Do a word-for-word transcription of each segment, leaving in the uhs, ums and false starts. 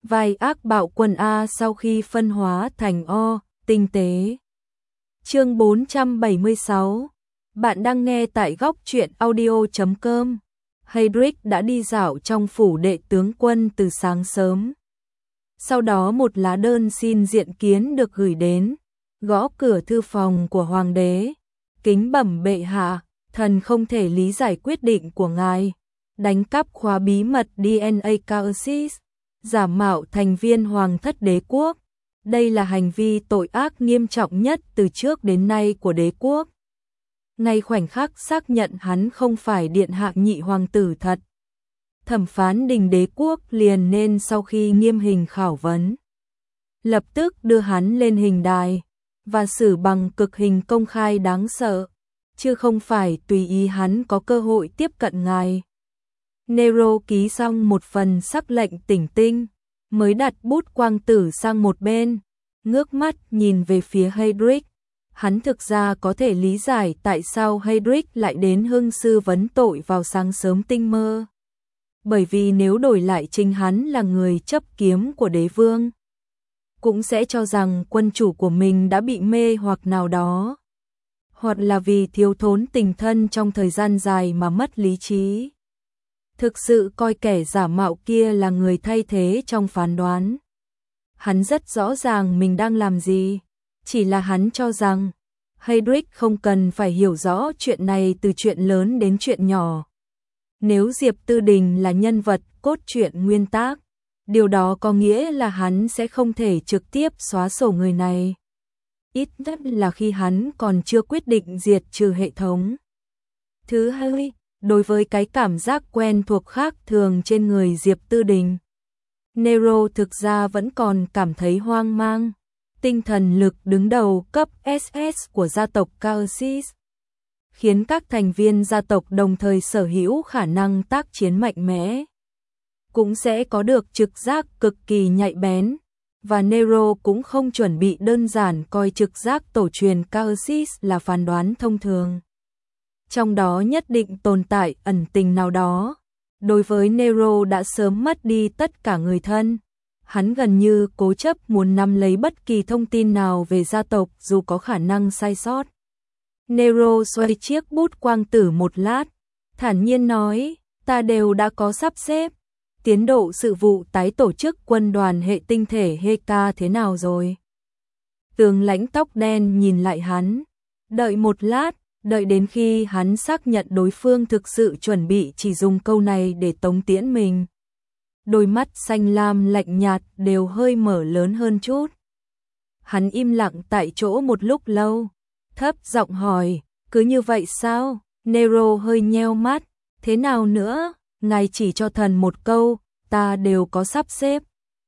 vai ác bạo quân A sau khi phân hóa thành O, tinh tế. Chương bốn trăm bảy mươi sáu. Bạn đang nghe tại góc truyện audio chấm com. Heydrich đã đi dạo trong phủ đệ tướng quân từ sáng sớm. Sau đó một lá đơn xin diện kiến được gửi đến, gõ cửa thư phòng của hoàng đế. Kính bẩm bệ hạ, thần không thể lý giải quyết định của ngài. Đánh cắp khóa bí mật đê en a Caucasus, giả mạo thành viên hoàng thất đế quốc. Đây là hành vi tội ác nghiêm trọng nhất từ trước đến nay của đế quốc. Ngay khoảnh khắc xác nhận hắn không phải điện hạ nhị hoàng tử thật, thẩm phán đình đế quốc liền nên sau khi nghiêm hình khảo vấn, lập tức đưa hắn lên hình đài và xử bằng cực hình công khai đáng sợ, chứ không phải tùy ý hắn có cơ hội tiếp cận ngài. Nero ký xong một phần sắc lệnh tỉnh tinh, mới đặt bút quang tử sang một bên, ngước mắt nhìn về phía Heydrich. Hắn thực ra có thể lý giải tại sao Heydrich lại đến hưng sư vấn tội vào sáng sớm tinh mơ. Bởi vì nếu đổi lại chính hắn là người chấp kiếm của đế vương, cũng sẽ cho rằng quân chủ của mình đã bị mê hoặc nào đó, hoặc là vì thiếu thốn tình thân trong thời gian dài mà mất lý trí. Thực sự coi kẻ giả mạo kia là người thay thế trong phán đoán. Hắn rất rõ ràng mình đang làm gì, chỉ là hắn cho rằng Heydrich không cần phải hiểu rõ chuyện này từ chuyện lớn đến chuyện nhỏ. Nếu Diệp Tư Đình là nhân vật cốt truyện nguyên tác, điều đó có nghĩa là hắn sẽ không thể trực tiếp xóa sổ người này. Ít nhất là khi hắn còn chưa quyết định diệt trừ hệ thống. Thứ hai, đối với cái cảm giác quen thuộc khác thường trên người Diệp Tư Đình, Nero thực ra vẫn còn cảm thấy hoang mang. Tinh thần lực đứng đầu cấp ét ét của gia tộc Caucasus khiến các thành viên gia tộc đồng thời sở hữu khả năng tác chiến mạnh mẽ, cũng sẽ có được trực giác cực kỳ nhạy bén, và Nero cũng không chuẩn bị đơn giản coi trực giác tổ truyền Caucasus là phán đoán thông thường. Trong đó nhất định tồn tại ẩn tình nào đó. Đối với Nero đã sớm mất đi tất cả người thân, hắn gần như cố chấp muốn nắm lấy bất kỳ thông tin nào về gia tộc dù có khả năng sai sót. Nero xoay chiếc bút quang tử một lát, thản nhiên nói, ta đều đã có sắp xếp. Tiến độ sự vụ tái tổ chức quân đoàn hệ tinh thể Heka thế nào rồi? Tướng lãnh tóc đen nhìn lại hắn, đợi một lát, đợi đến khi hắn xác nhận đối phương thực sự chuẩn bị chỉ dùng câu này để tống tiễn mình. Đôi mắt xanh lam lạnh nhạt đều hơi mở lớn hơn chút. Hắn im lặng tại chỗ một lúc lâu, thấp giọng hỏi, cứ như vậy sao? Nero hơi nheo mắt, thế nào nữa? Ngài chỉ cho thần một câu, ta đều có sắp xếp.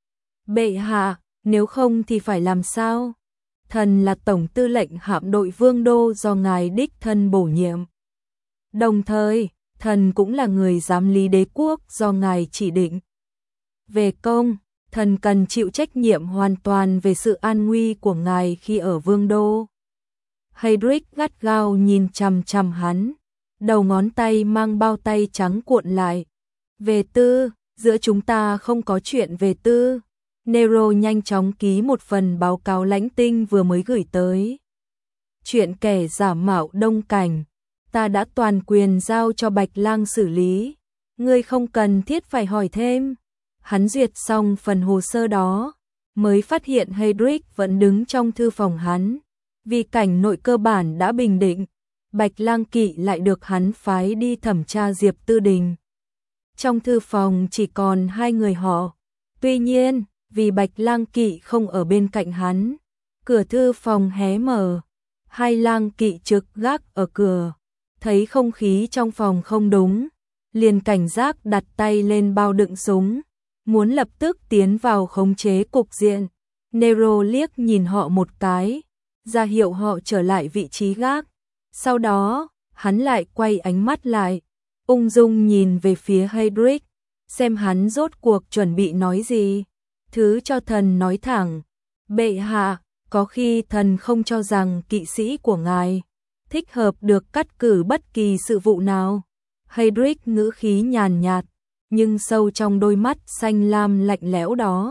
Bệ hạ, nếu không thì phải làm sao? Thần là tổng tư lệnh hạm đội Vương Đô do ngài đích thân bổ nhiệm. Đồng thời, thần cũng là người giám lý đế quốc do ngài chỉ định. Về công, thần cần chịu trách nhiệm hoàn toàn về sự an nguy của ngài khi ở Vương Đô. Heydrich gắt gao nhìn chằm chằm hắn, đầu ngón tay mang bao tay trắng cuộn lại. Về tư, giữa chúng ta không có chuyện về tư. Nero nhanh chóng ký một phần báo cáo lãnh tinh vừa mới gửi tới. Chuyện kẻ giả mạo Đông Cảnh, ta đã toàn quyền giao cho Bạch Lang xử lý. Ngươi không cần thiết phải hỏi thêm. Hắn duyệt xong phần hồ sơ đó, mới phát hiện Heydrich vẫn đứng trong thư phòng hắn. Vì cảnh nội cơ bản đã bình định, Bạch Lang Kỵ lại được hắn phái đi thẩm tra Diệp Tư Đình. Trong thư phòng chỉ còn hai người họ. Tuy nhiên, vì Bạch Lang Kỵ không ở bên cạnh hắn, cửa thư phòng hé mở, hai lang kỵ trực gác ở cửa, thấy không khí trong phòng không đúng, liền cảnh giác đặt tay lên bao đựng súng, muốn lập tức tiến vào khống chế cục diện. Nero liếc nhìn họ một cái, ra hiệu họ trở lại vị trí gác. Sau đó, hắn lại quay ánh mắt lại, ung dung nhìn về phía Heydrich, xem hắn rốt cuộc chuẩn bị nói gì. Thứ cho thần nói thẳng, bệ hạ, có khi thần không cho rằng kỵ sĩ của ngài thích hợp được cắt cử bất kỳ sự vụ nào. Heydrich ngữ khí nhàn nhạt, nhưng sâu trong đôi mắt xanh lam lạnh lẽo đó,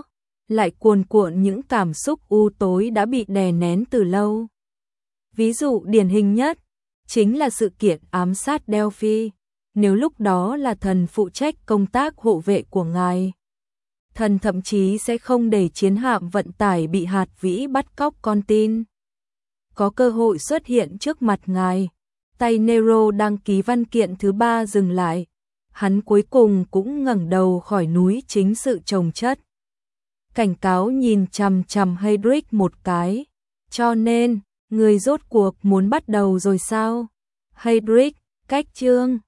lại cuồn cuộn những cảm xúc u tối đã bị đè nén từ lâu. Ví dụ điển hình nhất chính là sự kiện ám sát Delphi. Nếu lúc đó là thần phụ trách công tác hộ vệ của ngài, thần thậm chí sẽ không để chiến hạm vận tải bị hạt vĩ bắt cóc con tin có cơ hội xuất hiện trước mặt ngài. Tay Nero đăng ký văn kiện thứ ba dừng lại. Hắn cuối cùng cũng ngẩng đầu khỏi núi chính sự chồng chất. Cảnh cáo nhìn chằm chằm Heydrich một cái. Cho nên, người rốt cuộc muốn bắt đầu rồi sao? Heydrich, cách chương.